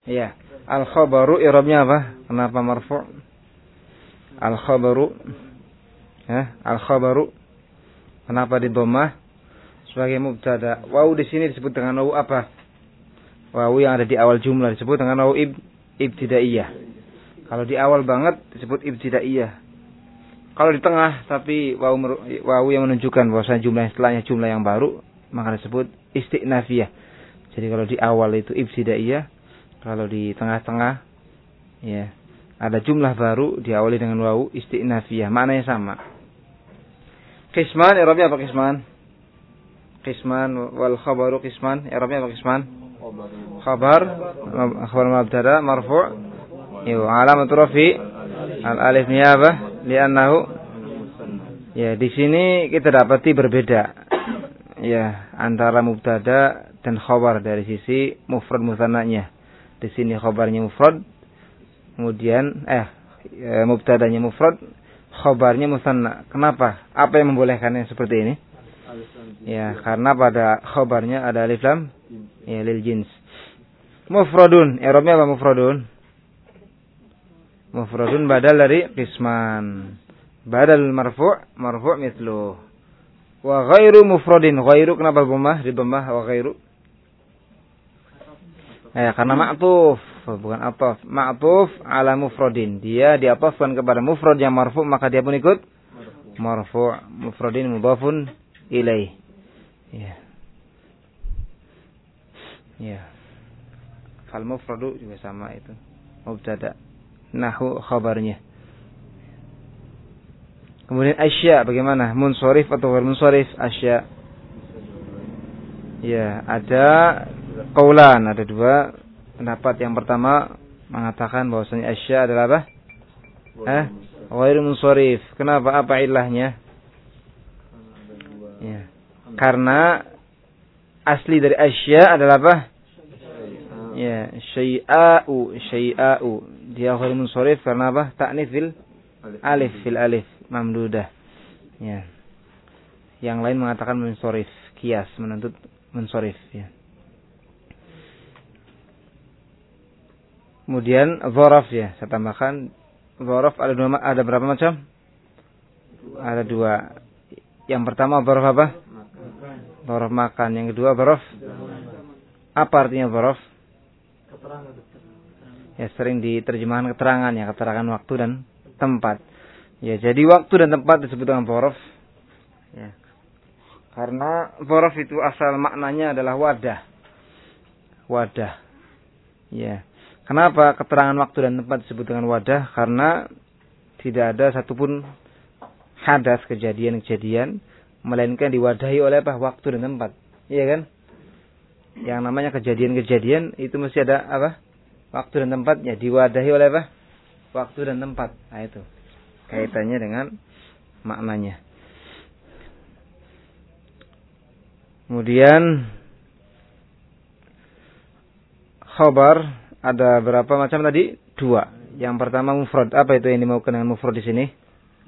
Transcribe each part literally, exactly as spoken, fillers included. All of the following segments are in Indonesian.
Iya. Al-khabaru i'rabnya apa? Kenapa marfu'? Al-khabaru. Ya, al-khabaru. Kenapa di dhammah? Sebagai mubtada. Wawu di sini disebut dengan wawu apa? Wawu yang ada di awal jumlah disebut dengan wawu ib, ibtidaiyah. Kalau di awal banget disebut ibtidaiyah. Kalau di tengah tapi wawu, wawu yang menunjukkan bahwasanya jumlah setelahnya jumlah yang baru, maka disebut istinafiyah. Jadi kalau di awal itu ibtidaiyah, kalau di tengah-tengah ya ada jumlah baru diawali dengan wawu istinafiyah, maknanya sama. Qisman, i'rabnya apa qisman? Qisman wal khabaru qisman, i'rabnya apa qisman? Khabar, khabar mubtada marfu', ya alamat rafi al alif niyabah li'annahu. Ya, di sini kita dapati berbeda ya antara mubtada dan khabar dari sisi mufrad mutsananya. Di sini khabarnya mufrad, kemudian eh e, mubtadanya mufrad, khabarnya musanna. Kenapa? Apa yang membolehkannya seperti ini? Ya, karena pada khabarnya ada alif lam ya lil jins. Mufradun, i'rabnya apa mufradun? Mufradun badal dari qisman. Badal marfu', marfu' mithlu. Wa ghairu mufradin, ghairu kenapa dhammah? Di dhammah wa ghairu. Eh, karena ma'tuf, bukan ataf. Ma'tuf ala mufradin. Dia diatafkan kepada mufrad yang marfu', maka dia pun ikut marfu'. Mufradin mudhafun ilaih. Ya. Ya. Fal mufradu juga sama itu. Mubtada. Nahu khabarnya. Kemudian asya bagaimana? Munsharif atau ghair munsharif? Asya. Ya, ada qaulan, ada dua pendapat. Yang pertama mengatakan bahwasanya asya adalah apa? Eh, ghair munsharif. Kenapa? Apa ilahnya? Ya. Karena asli dari asya adalah apa? Ya, syai'a'u, syai'a'u. Dia ghair munsharif karena apa? Ta'nits fil alif, fil alif mamdudah. Ya. Yang lain mengatakan munsharif, kias menuntut munsharif ya. Kemudian dzaraf ya, saya tambahkan dzaraf ada dua, ada berapa macam? Ada dua. Yang pertama dzaraf apa? Dzaraf makan. Yang kedua dzaraf apa artinya dzaraf? Ya, sering diterjemahkan keterangan ya, keterangan waktu dan tempat. Ya, jadi waktu dan tempat disebut dengan dzaraf. Ya. Karena dzaraf itu asal maknanya adalah wadah. Wadah. Ya. Kenapa keterangan waktu dan tempat disebut dengan wadah? Karena tidak ada satupun hadas kejadian-kejadian melainkan diwadahi oleh apa? Waktu dan tempat. Iya kan? Yang namanya kejadian-kejadian itu mesti ada apa? Waktu dan tempatnya, diwadahi oleh apa? Waktu dan tempat. Nah itu kaitannya dengan maknanya. Kemudian khabar ada berapa macam tadi? Dua. Yang pertama mufrad. Apa itu yang dimaukan dengan mufrad di sini?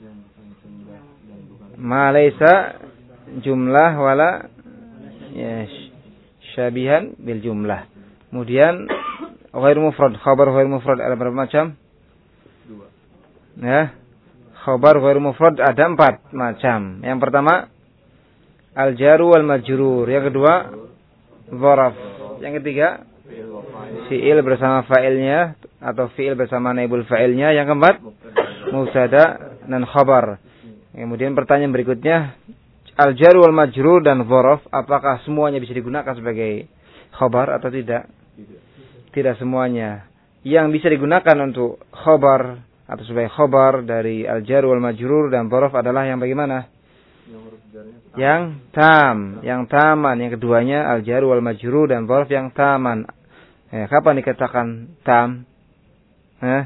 Ma laisa jumlah wala ya, syabihan bil jumlah. Kemudian ghair mufrad. Khabar ghair mufrad ada berapa macam? Dua. Ya. Khabar ghair mufrad ada empat macam. Yang pertama al-jaru wal majrur. Yang kedua dzaraf. Yang ketiga fi'il bersama fa'ilnya atau fi'il bersama naibul fa'ilnya. Yang keempat mubtada dan khabar. Kemudian pertanyaan berikutnya, al-jaru wal majrur dan dzaraf apakah semuanya bisa digunakan sebagai khabar atau tidak? Tidak semuanya. Yang bisa digunakan untuk khabar atau sebagai khabar dari al-jaru wal majrur dan dzaraf adalah yang bagaimana? Yang tam, yang taman. Yang keduanya al-jaru wal majrur dan dzaraf yang taman. Eh, kapan dikatakan tam? Eh?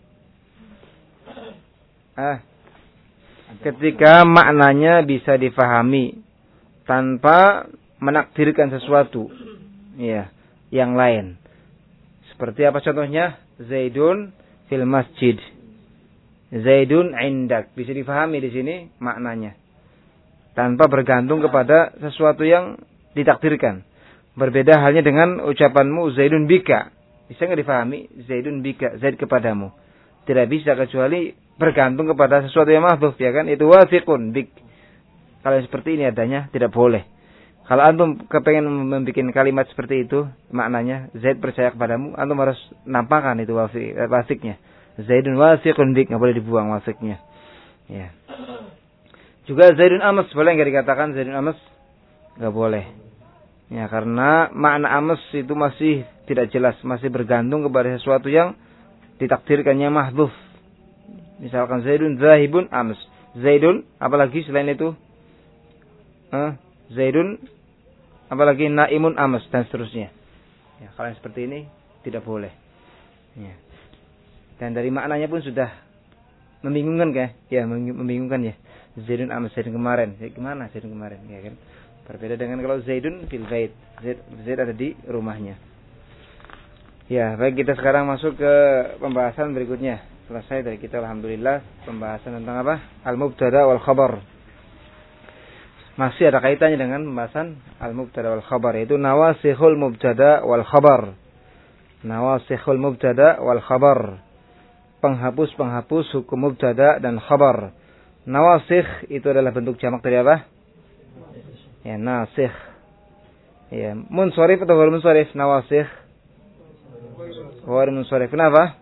Eh? Ketika maknanya bisa difahami tanpa menakdirkan sesuatu, ya, yang lain. Seperti apa contohnya? Zaidun fil masjid. Zaidun indak. Bisa difahami di sini maknanya tanpa bergantung kepada sesuatu yang ditakdirkan. Berbeda halnya dengan ucapanmu Zaidun bika. Bisa nggak difahami? Zaidun bika, Zaid kepadamu. Tidak bisa kecuali bergantung kepada sesuatu yang mahdzuf, ya kan? Itu wathiqun bik. Kalau seperti ini adanya tidak boleh. Kalau antum kepengen membuat kalimat seperti itu, maknanya Zaid percaya kepadamu, antum harus nampakkan itu wasiknya. Zaidun wasiqun bik, nggak boleh dibuang wasiknya. Ya. Juga Zaidun amas, boleh nggak dikatakan Zaidun amas? Nggak boleh. Ya, karena makna amas itu masih tidak jelas, masih bergantung kepada sesuatu yang ditakdirkannya mahdzuf. Misalkan Zaidun zahibun amas. Zaidun, apalagi selain itu? Eh, Zaidun, apalagi naimun amas dan seterusnya. Ya, kalau yang seperti ini tidak boleh. Ya. Dan dari maknanya pun sudah membingungkan kan? Ya, membingungkan ya. Zaidun amas, Zaidun kemarin. Zaid kemana Zaidun kemarin? Ya kan? Berbeda dengan kalau Zaidun fil bait. Zaid, Zaid ada di rumahnya. Ya, baik, kita sekarang masuk ke pembahasan berikutnya. Selesai dari kita alhamdulillah pembahasan tentang apa? Al-mubtada wal khabar. Masih ada kaitannya dengan pembahasan al-mubtada wal khabar, yaitu nawasikhul mubtada wal khabar. Nawasikhul mubtada wal khabar. Penghapus-penghapus hukum mubtada dan khabar. Nawasikh itu adalah bentuk jamak dari apa? Ya, nasikh. Ya, munsharif atau ghairu munsharif? Nawasikh ghairu munsharif. Kenapa?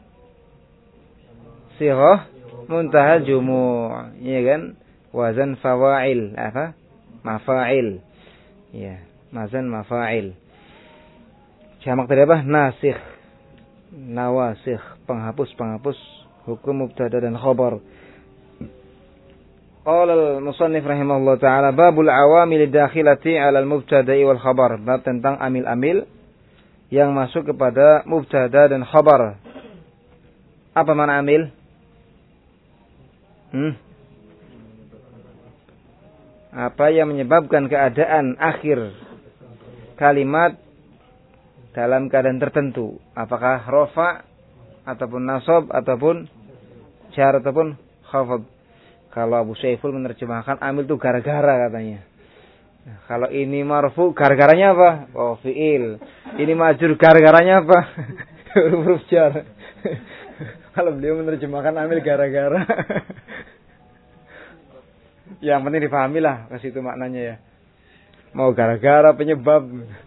Sighah muntaha jumu', ya kan? Wazan fawa'il, apa? Mafa'il. Ya, mazan mafa'il. Jamak dari apa? Nasikh. Nawasikh, penghapus-penghapus hukum mubtada dan khabar. Qala al-musannif rahimahullah ta'ala babul awamil dakhilati 'ala al-mubtada'i wal khabar. Bab tentang amil-amil yang masuk kepada mubtada dan khabar. Apa makna amil? Hmm? Apa yang menyebabkan keadaan akhir kalimat dalam keadaan tertentu. Apakah rofa ataupun nasab ataupun jar ataupun khafad. Kalau Abu Syaiful menerjemahkan amil itu gara-gara katanya. Nah, kalau ini marfu gara-garanya apa? Oh, fi'il. Ini majrur gara-garanya apa? Huruf jar. Kalau beliau menerjemahkan amil gara-gara. Yang penting dipahami lah ke situ maknanya ya. Mau gara-gara penyebab.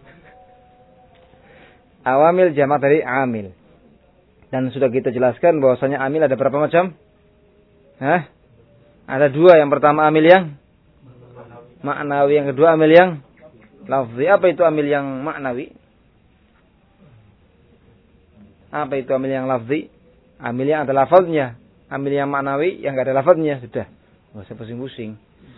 Awamil jamak dari amil. Dan sudah kita jelaskan bahwasanya amil ada berapa macam? Hah? Ada dua. Yang pertama amil yang maknawi, yang kedua amil yang lafzi. Apa itu amil yang maknawi? Apa itu amil yang lafzi? Amil yang ada lafaznya. Amil yang maknawi yang enggak ada lafaznya. Sudah. Enggak usah pusing-pusing.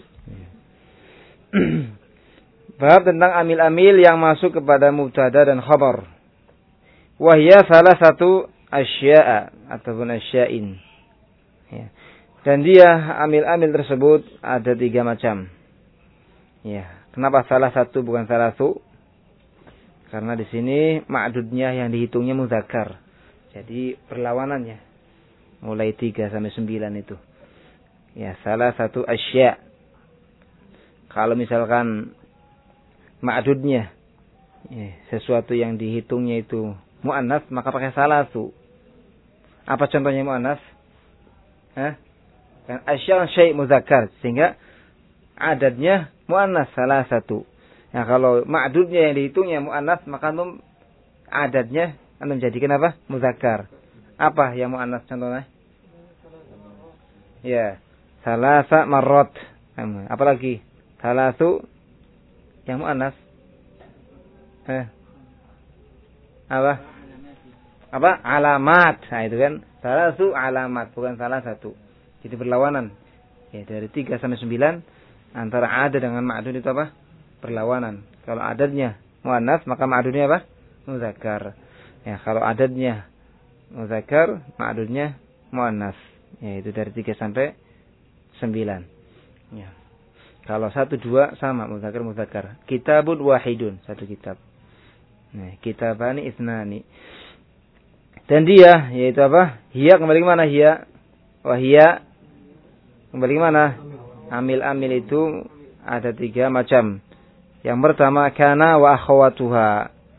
Bab tentang amil-amil yang masuk kepada mubtada dan khabar. Wahya salah satu asya'a ataupun asya'in. Ya. Dan dia amil-amil tersebut ada tiga macam. Ya, kenapa salah satu bukan salah satu? Karena di sini ma'dudnya yang dihitungnya muzakkar. Jadi perlawanannya mulai tiga sampai sembilan itu. Ya, salah satu asya'. Kalau misalkan ma'dudnya ya, sesuatu yang dihitungnya itu mu'annas, maka pakai salah satu. Apa contohnya mu'annas? Hah? Kan asya' syai' muzakkar, sehingga adadnya mu'annas salah satu. Nah, kalau ma'dudnya yang dihitungnya mu'annas, maka antum adadnya antum jadikan apa? Muzakkar. Apa yang mu'annas contohnya? Ya, salasa marrat. Apalagi? Salasu yang mu'annas. Eh. Apa? Apa? Alamat. Nah, itu kan salasu alamat, bukan salah satu. Jadi berlawanan. Ya, dari tiga sampai sembilan antara adad dengan ma'dud itu apa? Berlawanan. Kalau adadnya mu'annas, maka ma'dudnya apa? Muzakkar. Ya, kalau adadnya muzakkar, ma'dudnya mu'annas. Ya, itu dari tiga sampai sembilan. Ya. Kalau satu dua sama muzakkar muzakkar. Kitabun wahidun, satu kitab. Nah, kitabani isnani. Dan dia yaitu apa? Hiya kembali ke mana hiya? Wahia kembali ke mana? Amil-amil itu ada tiga macam. Yang pertama kana wa akhawatuha.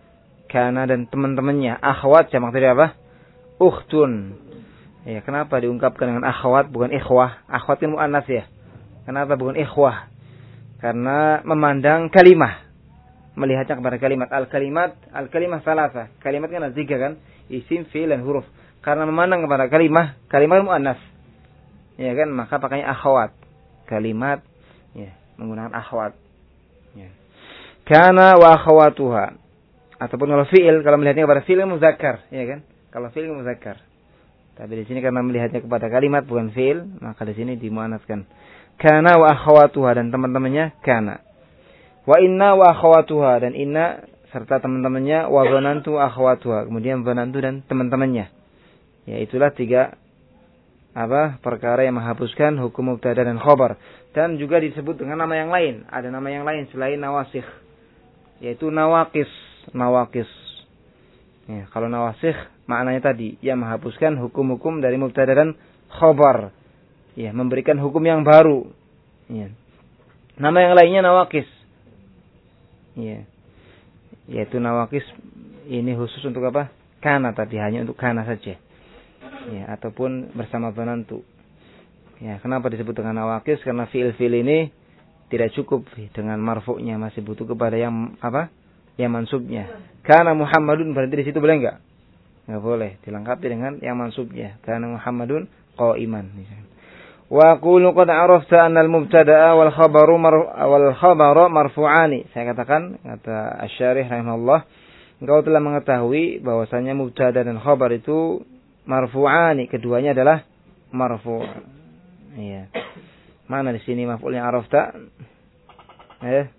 kana dan teman-temannya. Akhwat jamak dari apa? Ukhtun. Ya, kenapa diungkapkan dengan akhwat bukan ikhwah? Akhwat kan muannas ya. Kenapa bukan ikhwah? Karena memandang kalimah, melihatnya kepada kalimat. Al-kalimat, al-kalimah salasa. Kalimat kan ada tiga kan? Isim, fi'il, dan huruf. Karena memandang kepada kalimah, kalimat muannas. Ya kan? Maka pakainya akhwat. Kalimat, ya, menggunakan akhwat. Ya. Kana wa akhwatuha. Ataupun kalau fi'il, kalau melihatnya kepada fi'il muzakkar, ya kan? Kalau fi'il muzakkar. Tapi di sini karena melihatnya kepada kalimat bukan fi'il, maka di sini dimuannaskan. Kana wa akhwatuha dan teman-temannya kana. Wa inna wa akhwatuha dan inna serta teman-temannya, wa dhanantu akhwatuha. Kemudian dhanantu dan teman-temannya. Ya, itulah tiga apa? Perkara yang menghapuskan hukum mubtada dan khabar. Dan juga disebut dengan nama yang lain. Ada nama yang lain selain nawasikh, yaitu nawaqis, nawaqis. Ya, kalau nawasikh maknanya tadi yang menghapuskan hukum-hukum dari mubtada dan khabar. Ya, memberikan hukum yang baru. Ya. Nama yang lainnya nawaqis. Ya. Yaitu nawaqis ini khusus untuk apa? Kana tadi, hanya untuk kana saja. Ya, ataupun bersama dhanantu. Ya, kenapa disebut dengan nawaqis? Karena fiil-fiil ini tidak cukup dengan marfu'nya, masih butuh kepada yang apa? Yang mansubnya. Kana Muhammadun berarti di situ boleh enggak? Enggak boleh, dilengkapi dengan yang mansubnya. Kana Muhammadun qa'iman misalnya. Wa qulu qad arafta anna al-mubtada'a wal khabaru wal khabaru marfu'ani. Saya katakan, kata Asy-Syarih rahimahullah, engkau telah mengetahui bahwasanya mubtada dan khabar itu marfu'ani, keduanya adalah marfu'. Iya. Mana di sini maf'ulnya arafta? Eh.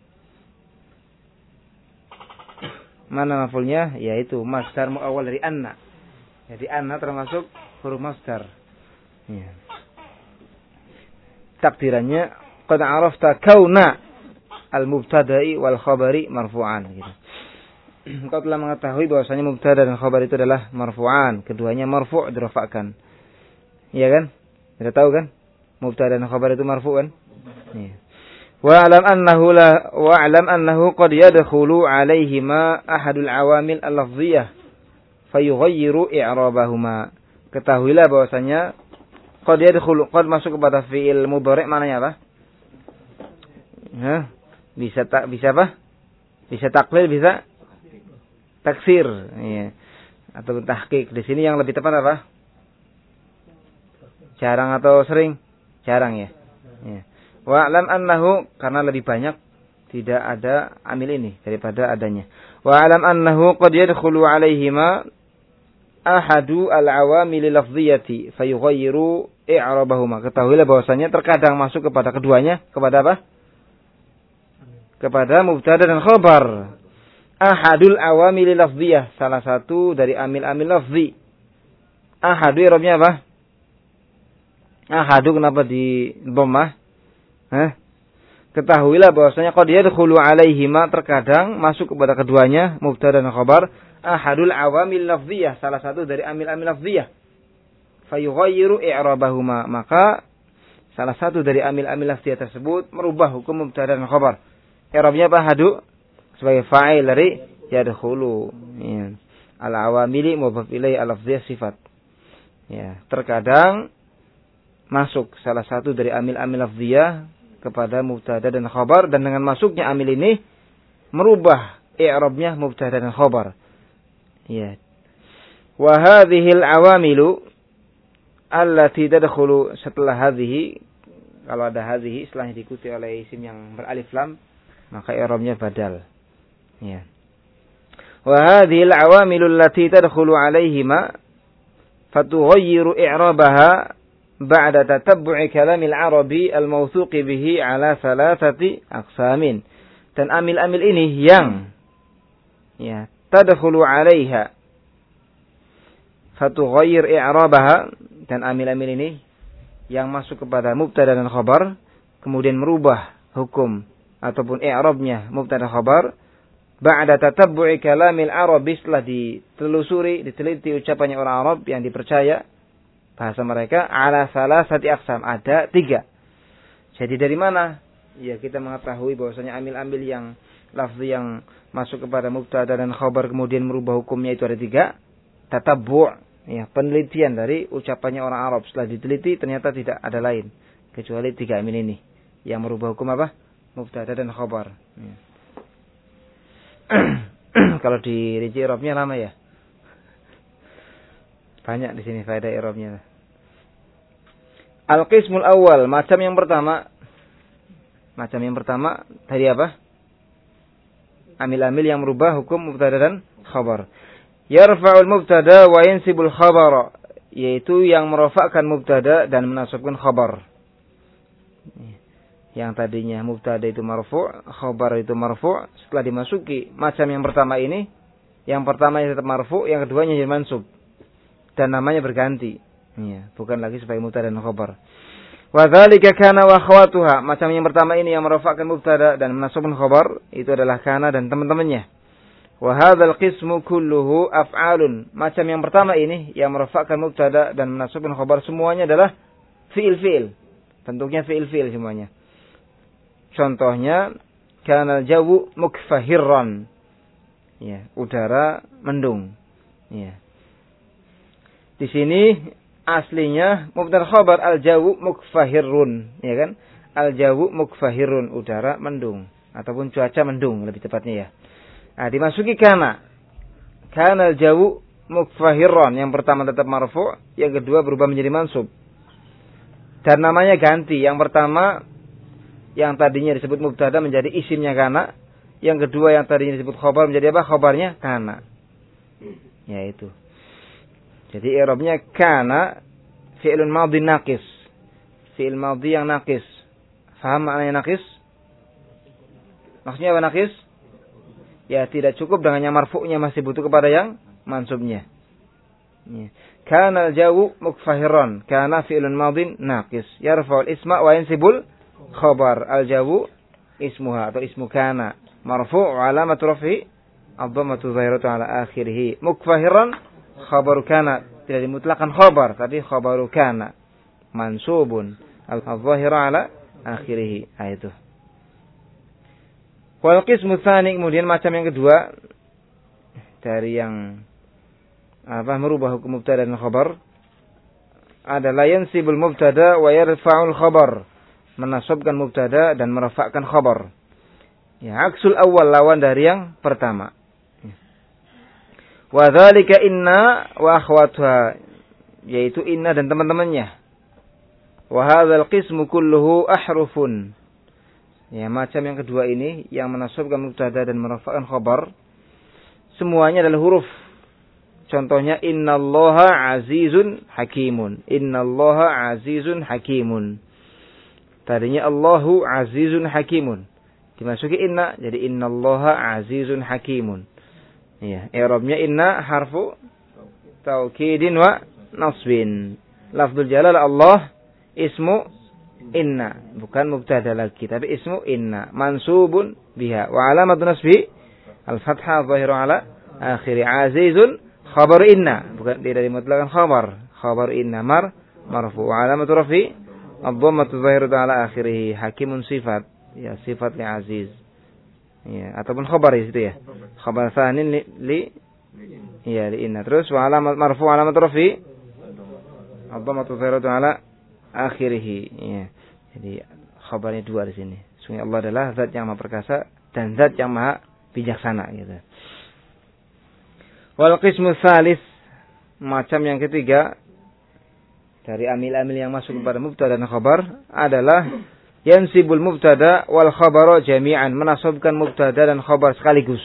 Mana maf'ulnya? Yaitu masdar muawwal dari anna. Jadi anna termasuk huruf masdar. Iya. Takdirannya qad arafta kauna al-mubtada'i wal khabari marfu'an gitu. Engkau telah mengetahui bahwasanya mubtada dan khabar itu adalah marfu'an, keduanya marfu' dirafa'kan. Iya kan? Sudah tahu kan? Mubtada dan khabar itu marfu' kan? Iya. Wa alam annahu la wa alam annahu qad yadkhulu 'alaihima ahadul awamil al-lafdhiyah fayughayyiru i'rabahuma. Ketahuilah bahwasanya qad yadkhulu, qad masuk kepada fi'il mudhari' maknanya apa? Hah? Bisa tak bisa apa? Bisa taklil, bisa taksir, iya. Atau tahqiq. Di sini yang lebih tepat apa? Jarang atau sering? Jarang ya. Iya. Wa alam annahu, karena lebih banyak tidak ada amil ini daripada adanya. Wa alam annahu qad yadkhulu 'alaihima ahadu al-awamil lafdhiyati fayughayyiru i'rabahuma. Ketahuilah bahwasanya terkadang masuk kepada keduanya, kepada apa? Kepada mubtada dan khabar. Ahadul awamil lafdhiyah, salah satu dari amil-amil lafzi. Ahadu i'rabnya apa? Ahadu kenapa di dhammah? Hah? Ketahuilah bahwasanya qad yadkhulu 'alaihima, terkadang masuk kepada keduanya mubtada dan khabar. Ahadul awamil lafziyah, salah satu dari amil-amil lafziyah. Fayughayyiru i'rabahuma, maka salah satu dari amil-amil lafziyah tersebut merubah hukum mubtada dan khabar. I'rabnya apa? Hadu sebagai fa'il dari yadkhulu. Ya. Al-awamili mudhaf ilaihi al-lafziyah sifat. Ya, terkadang masuk salah satu dari amil-amil lafziyah kepada mubtada dan khabar, dan dengan masuknya amil ini merubah i'rabnya mubtada dan khabar. Ya. Wa hadhil awamilu allati tadkhulu, setelah hadhihi, kalau ada hadhihi setelahnya diikuti oleh isim yang beralif lam, maka i'rabnya badal. Ya. Wa hadhil awamilu allati tadkhulu 'alaihima fatughayyiru i'rabaha ba'da tatabbu'i kalamil arabi al-mawthuqi bihi 'ala thalathati aqsamin. Dan amil-amil ini yang ya tadkhulu 'alaiha fatughayyir i'rabaha, dan amil-amil ini yang masuk kepada mubtada dan khabar kemudian merubah hukum ataupun i'rabnya mubtada khabar ba'da tatabbu'i kalamil arabi, setelah ditelusuri, diteliti ucapannya orang Arab yang dipercaya bahasa mereka, ala salasati aqsam, ada tiga. Jadi dari mana? Ya, kita mengetahui bahwasanya amil-amil yang lafzi yang masuk kepada mubtada dan khabar kemudian merubah hukumnya itu ada tiga. Tatabbu', ya, penelitian dari ucapannya orang Arab. Setelah diteliti ternyata tidak ada lain kecuali tiga amin ini yang merubah hukum apa? Mubtada dan khabar. Ya. Kalau di rinci i'rabnya lama ya. Banyak di sini faedah i'rabnya. Al-qismul awal, macam yang pertama. Macam yang pertama tadi apa? Amil-amil yang merubah hukum mubtada dan khabar. Yarfa'ul mubtada wa yansibul khabar, yaitu yang merafa'kan mubtada dan menasabkan khabar. Yang tadinya mubtada itu marfu', khabar itu marfu', setelah dimasuki macam yang pertama ini, yang pertama tetap marfu', yang keduanya jadi mansub. Dan namanya berganti. Ya, bukan lagi sebagai mubtada dan khabar. Wa dzalika kana wa akhwatuha, macam yang pertama ini yang merafa'kan mubtada dan menasabkan khabar, itu adalah kana dan teman-temannya. Wa hadzal qismu kulluhu af'alun, macam yang pertama ini yang merafa'kan mubtada dan menasabkan khabar semuanya adalah fi'il-fi'il. Bentuknya fi'il-fi'il semuanya. Contohnya kana al-jawu mukfahirran. Ya, udara mendung. Ya. Di sini aslinya mubtada khabar al-jawu mukfahirun, ya kan? Al-jawu mukfahirun, udara mendung ataupun cuaca mendung lebih tepatnya ya. Nah, dimasuki kana. Kana al-jawu mukfahirun, yang pertama tetap marfu', yang kedua berubah menjadi mansub. Dan namanya ganti. Yang pertama yang tadinya disebut mubtada menjadi isimnya kana, yang kedua yang tadinya disebut khabar menjadi apa? Khabarnya kana. Ya itu. Jadi i'rabnya kana fi'lun madhi naqis. Fi'il madhi yang naqis. Faham maknanya naqis? Maksudnya apa naqis? Ya, tidak cukup dengannya marfu'nya, masih butuh kepada yang mansubnya. Ya. Kana al-jawu mukfahiran. Kana fi'lun madhin naqis. Yarfa'ul isma wa yansibul khabar. Al-jawu ismuha atau ismu kana. Marfu' wa alamatu raf'i ad-dhammatu dhahiratu ala akhirih. Mukfahiran khabaru kana, tidak dimutlakan khabar, tapi khabaru kana mansubun al-dhahiru ala akhirih. Nah, itu. Wal qismu tsani, kemudian macam yang kedua dari yang apa merubah hukum mubtada dan khabar adalah yansibul mubtada wa yarfa'ul khabar, menasabkan mubtada dan merafa'kan khabar. Ya, aksul awal, lawan dari yang pertama. Wa dzalika inna wa akhwatuha, yaitu inna dan teman-temannya. Wa hadzal qismu kulluhu ahrufun. Ya, macam yang kedua ini yang menasabkan mubtada dan merafa'kan khabar semuanya adalah huruf. Contohnya innallaha azizun hakimun. Innallaha azizun hakimun. Tadinya Allahu azizun hakimun. Dimasuki inna jadi innallaha azizun hakimun. Ya, i'rabnya inna harfu taukidin wa nasbin. Lafdzul jalal Allah ismu inna, bukan mubtada lagi tapi ismu inna, mansubun biha wa alamatu nasbi al-fathah dhahiru ala akhiri. Azizun khabar inna, bukan tidak dimutlakan khabar. Khabar inna mar marfu wa alamatu rafi ad-dhammatu dhahiru ala akhirih. Hakimun sifat, ya sifat li aziz. Ya, ataupun khabar di situ ya. Khabar tsanin li, li ya li inna. Terus wa alamat marfu alamat rafi ad-dhammatu dhahiratu ala akhirih. Ya. Jadi khabarnya dua di sini. Sungguh Allah adalah zat yang maha perkasa dan zat yang maha bijaksana gitu. Wal qismu tsalis, macam yang ketiga dari amil-amil yang masuk kepada mubtada dan khabar adalah yansibul mubtada wal khabara jami'an, menasabkan mubtada dan khabar sekaligus.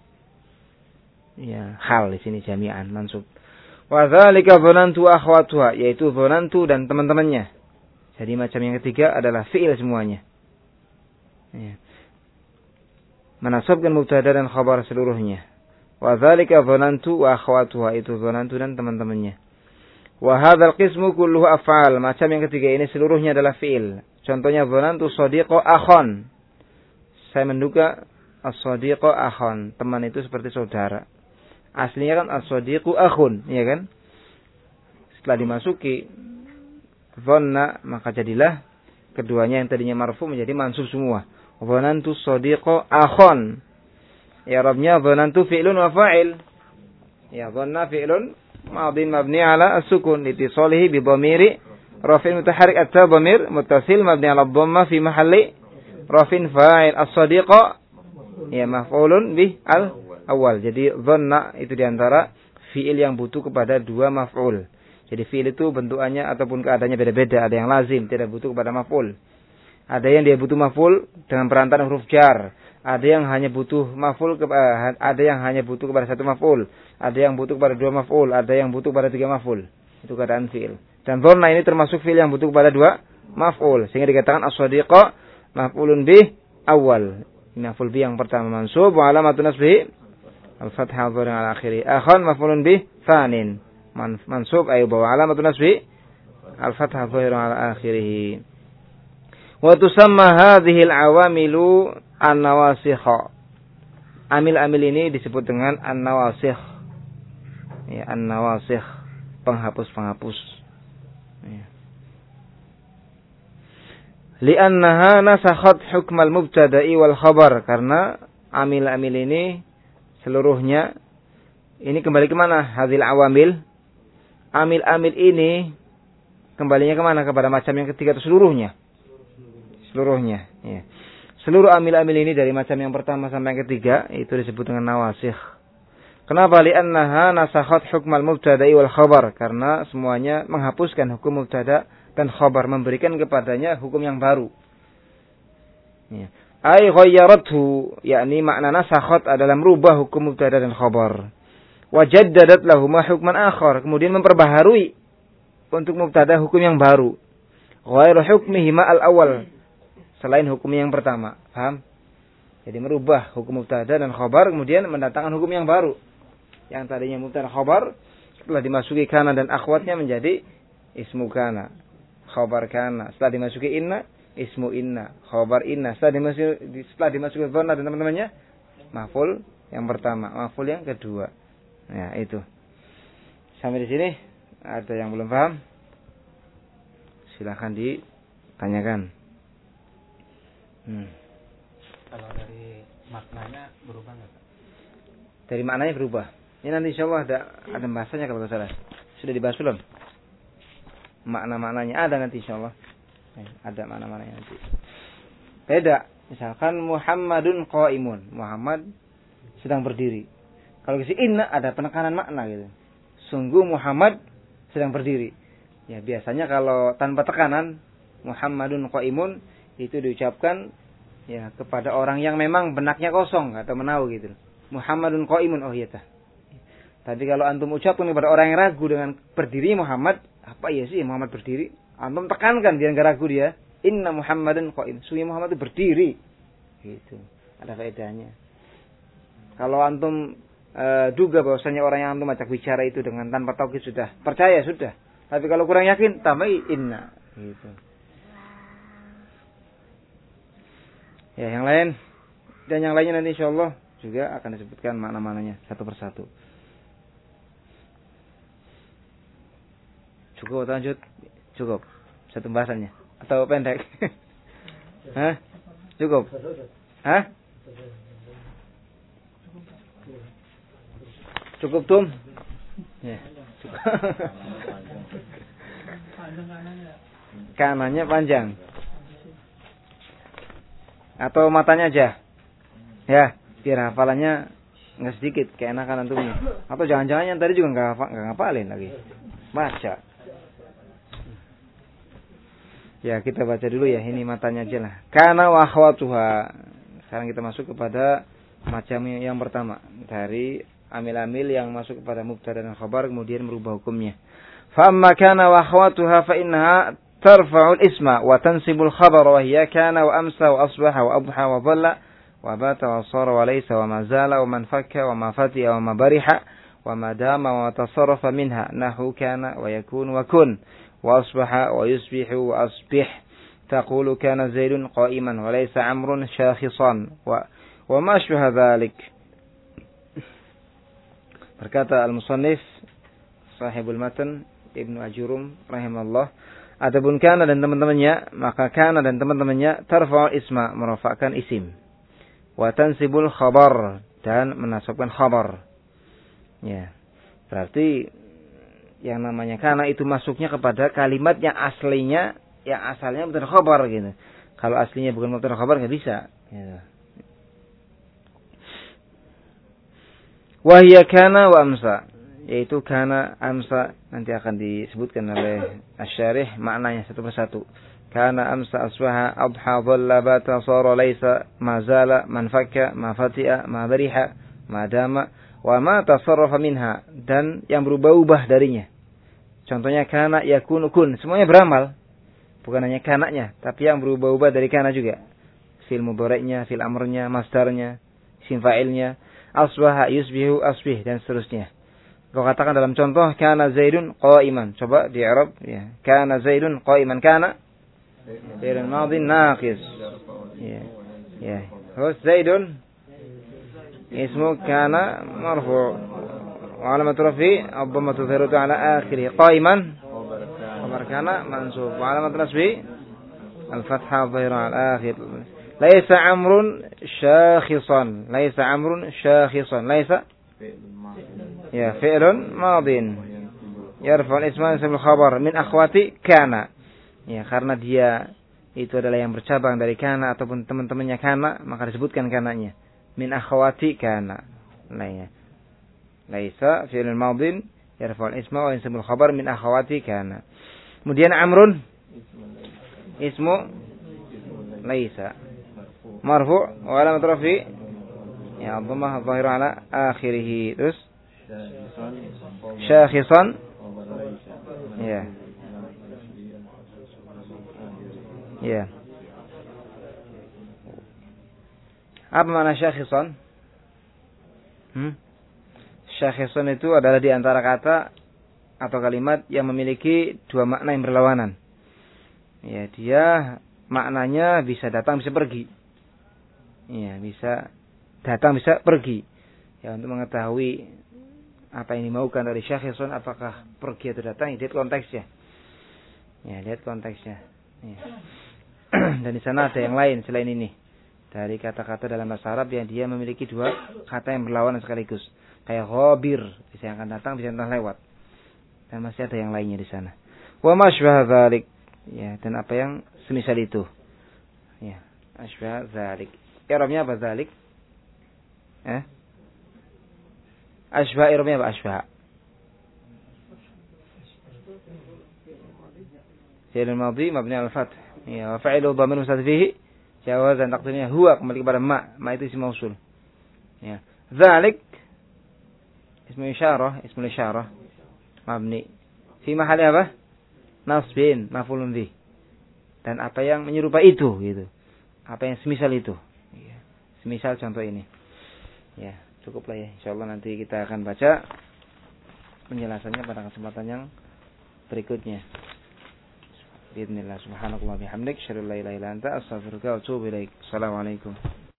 Ya, hal di sini jami'an mansub. Wa dzalika dhanantu akhwatuha, yaitu dhanantu dan teman-temannya. Jadi macam yang ketiga adalah fi'il semuanya. Ya. Menasabkan mubtada dan khabar seluruhnya. Wa dzalika dhanantu wa akhwatuha, itu dhanantu dan teman-temannya. Wa hadzal qismu kulluhu af'al, macam yang ketiga ini seluruhnya adalah fi'il. Contohnya dhanantu shadiqa akhon. Saya menduga as-shadiqa akhon, teman itu seperti saudara. Aslinya kan as-shadiqu akhun, ya kan? Setelah dimasuki dhanna, maka jadilah keduanya yang tadinya marfu menjadi mansub semua. Dhanantu shadiqa akhon. i'rabnya dhanantu fi'lun wa fa'il. Ya, dhanna fi'lun madin mabni ala as-sukun litisalihi bi dhamiri raf'in mutaharrik atau dhamir muttasil mabni ala dhamma fi mahalli raf'in fa'il. As-sadiqa ya maf'ulun bih al-awwal. Jadi dhanna itu diantara fi'il yang butuh kepada dua maf'ul. Jadi fi'il itu bentukannya ataupun keadaannya beda-beda. Ada yang lazim, tidak butuh kepada maf'ul. Ada yang dia butuh maf'ul dengan perantaraan huruf jar. Ada yang hanya butuh maf'ul ke, uh, ada yang hanya butuh kepada satu maf'ul. Ada yang butuh kepada dua maf'ul, ada yang butuh kepada tiga maf'ul. Itu keadaan fi'il. Dan dhanna ini termasuk fi'il yang butuh kepada dua maf'ul. Sehingga dikatakan as-sadiqa maf'ulun bih awal. Maf'ul bih yang pertama mansub wa alamatun nasbihi al-fathah dhahir ala akhirih. Akhan maf'ulun bih tsanin mansub ay wa alamatun nasbihi al-fathah dhahir ala akhirih. Wa tusamma hadhihi al-awamilu an-nawasikh. Amil-amil ini disebut dengan an-nawasikh. Ya, an-nawasikh, penghapus-penghapus. Ya. Li'annaha nasakhat hukmal mubtada'i wal khabar, karena amil-amil ini seluruhnya ini kembali ke mana? Hadhil awamil. Amil-amil ini kembalinya ke mana? Kepada macam yang ketiga atau seluruhnya? Seluruhnya, ya. Seluruh amil-amil ini dari macam yang pertama sampai yang ketiga itu disebut dengan nawasikh. Kenapa? Li'annaha nasakhat hukmal mubtada'i wal khabar, karena semuanya menghapuskan hukum mubtada dan khabar, memberikan kepadanya hukum yang baru. Ya. Ai ghayyarathu, yakni makna nasakhat adalah merubah hukum mubtada dan khabar. Wa jaddadat lahuma hukman akhar, kemudian memperbaharui untuk mubtada hukum yang baru. Ghairu hukmihima al-awwal, selain hukum yang pertama. Paham? Jadi merubah hukum mubtada dan khabar, kemudian mendatangkan hukum yang baru. Yang tadinya mubtada khabar, setelah dimasuki kana dan akhwatnya menjadi ismu kana, khabar kana. Setelah dimasuki inna, ismu inna, khabar inna. Setelah dimasuki, setelah dimasuki dhanna dan teman-temannya, maf'ul yang pertama, maf'ul yang kedua. Ya, itu. Sampai di sini ada yang belum paham? Silakan ditanyakan. Hmm. Kalau dari maknanya berubah nggak? Dari maknanya berubah. Ini nanti insya Allah ada ada bahasanya kalau tidak salah. Sudah dibahas belum? Makna-maknanya ada nanti insya Allah. Ada makna-maknanya nanti. Beda. Misalkan Muhammadun qaimun. Muhammad sedang berdiri. Kalau kisi inna ada penekanan makna gitu. Sungguh Muhammad sedang berdiri. Ya biasanya kalau tanpa tekanan Muhammadun qaimun itu diucapkan ya kepada orang yang memang benaknya kosong atau menau gitu. Muhammadun qaimun, oh iya tah. Tapi kalau antum ucapkan kepada orang yang ragu dengan berdiri Muhammad, apa ya sih Muhammad berdiri? Antum tekankan dia enggak ragu dia. Inna Muhammadan qa'im. Sungguh Muhammad itu berdiri. Gitu. Ada faedahnya. Kalau antum e, duga bahwasanya orang yang antum ajak bicara itu dengan tanpa taukid sudah percaya sudah. Tapi kalau kurang yakin tambahi inna. Gitu. Ya, yang lain dan yang lainnya nanti insyaallah juga akan disebutkan makna-maknanya satu persatu. Cukup lanjut? Cukup. Satu pembahasannya atau pendek? Hah? Cukup? Hah? Cukup tum? Ya. Cukup. Kanannya panjang. Atau matanya aja. Ya, biar hafalannya enggak sedikit, keenakan antumnya. Atau jangan-jangan yang tadi juga enggak hafal, enggak ngapalin lagi. Baca. Ya, kita baca dulu ya, ini matanya aja lah. Kana wa akhwatuha. Sekarang kita masuk kepada macam yang pertama dari amil-amil yang masuk kepada mubtada dan khabar kemudian merubah hukumnya. Fa amma kana wa akhwatuha fa innaha tarfa'ul isma wa tansibul khabara wa hiya kana wa amsa wa asbaha wa adha wa dhalla wa bata wa sara wa laysa wa ma zala wa man fakka wa ma fatiha wa ma bariha wa ma dama wa tasarrafa minha nahu kana wa yakun wa kun wa asbaha wa yusbihu wa asbih taqulu kana zaidun qa'iman wa laysa amrun shakhisan wa wa ma ashbaha dhalik. Berkata al-musannif sahibul matan Ibnu Ajurum rahimahullah, adapun kana dan teman-temannya, maka kana dan teman-temannya tarfa'ul isma, merafa'kan isim, wa tansibul khabar, dan menasabkan khabar. Ya. Berarti yang namanya kana itu masuknya kepada kalimat yang aslinya, yang asalnya mubtada khabar gitu. Kalau aslinya bukan mubtada khabar enggak bisa. Ya. Wa hiya kana wa amsa, yaitu kana, amsa nanti akan disebutkan oleh asy-syarih maknanya satu persatu. Kana, amsa, asbaha, adha, dhalla, bata, sara, laisa, ma zala, man fakka, ma fati'a, ma bariha, ma dama, wa ma tasarrafa minha, dan yang berubah-ubah darinya. Contohnya kana, yakunu, kun, semuanya beramal. Bukan hanya kananya, tapi yang berubah-ubah dari kana juga. Fil mudhari'nya, fil amrnya, masdarnya, isim fa'ilnya, asbaha, yusbihu, asbih, dan seterusnya. Kau katakan dalam contoh, kana Zaidun qa'iman. Coba di Arab, ya. Kana Zaidun qa'iman. Kana fi'il madhi naqis. Ya. Ya. Terus Zaidun ismu kana marfu'. Wa alamat rafi ad-dhammatu dhahiratu ala akhirih. Qa'iman khabar kana mansub. Wa alamat nasbi al-fathah dhahiratu ala akhir. Laisa amrun syakhisan. Laisa amrun syakhisan. Laisa ya fi'lun madin yarfa'ul isma ismul khabar min akhwati kana. Ya, karena dia itu adalah yang bercabang dari kana ataupun teman-temannya kana, maka disebutkan kananya. Min akhwati kana. Nah, ya. Laisa fi'lun madin yarfa'ul isma wa ismul khabar min akhwati kana. Kemudian amrun ismu laisa marfu' wa alamat rafi ya dhammah dhahira ala akhirih. Terus syakhisan ya ya apa makna syakhisan? Hmm? Syakhisan itu adalah di antara kata atau kalimat yang memiliki dua makna yang berlawanan. Ya, dia maknanya bisa datang bisa pergi. Ya, bisa datang bisa pergi. Ya, untuk mengetahui apa yang dimaukan dari syakhisun, apakah pergi atau datang, lihat konteksnya. Ya, lihat konteksnya. Ya. Dan di sana ada yang lain selain ini. Dari kata-kata dalam bahasa Arab yang dia memiliki dua kata yang berlawanan sekaligus. Kayak ghabir, bisa yang akan datang, bisa yang akan lewat. Dan masih ada yang lainnya di sana. Wa masybaha dzalik. Ya, dan apa yang semisal itu. Ya, asybaha dzalik. I'rabnya apa dzalik? Eh? Asybaha i'rabnya apa asybaha? Fi'il madhi mabni al-fath. Ya, wa fa'ilu dhamir musta'tir fihi jawazan taqdirnya huwa, kembali kepada ma. Ma itu isim mausul. Ya. Dzalik ismu isyarah, ismu isyarah mabni fi mahalli apa? Nasbin, maf'ulun bih. Dan apa yang menyerupai itu gitu. Apa yang semisal itu. Ya. Semisal contoh ini. Ya, cukuplah ya. Insyaallah nanti kita akan baca penjelasannya pada kesempatan yang berikutnya. Bismillah, subhanakallah bihamdik, asyhadu an la ilaha illa anta, astaghfiruka wa atubu ilaik. Assalamualaikum.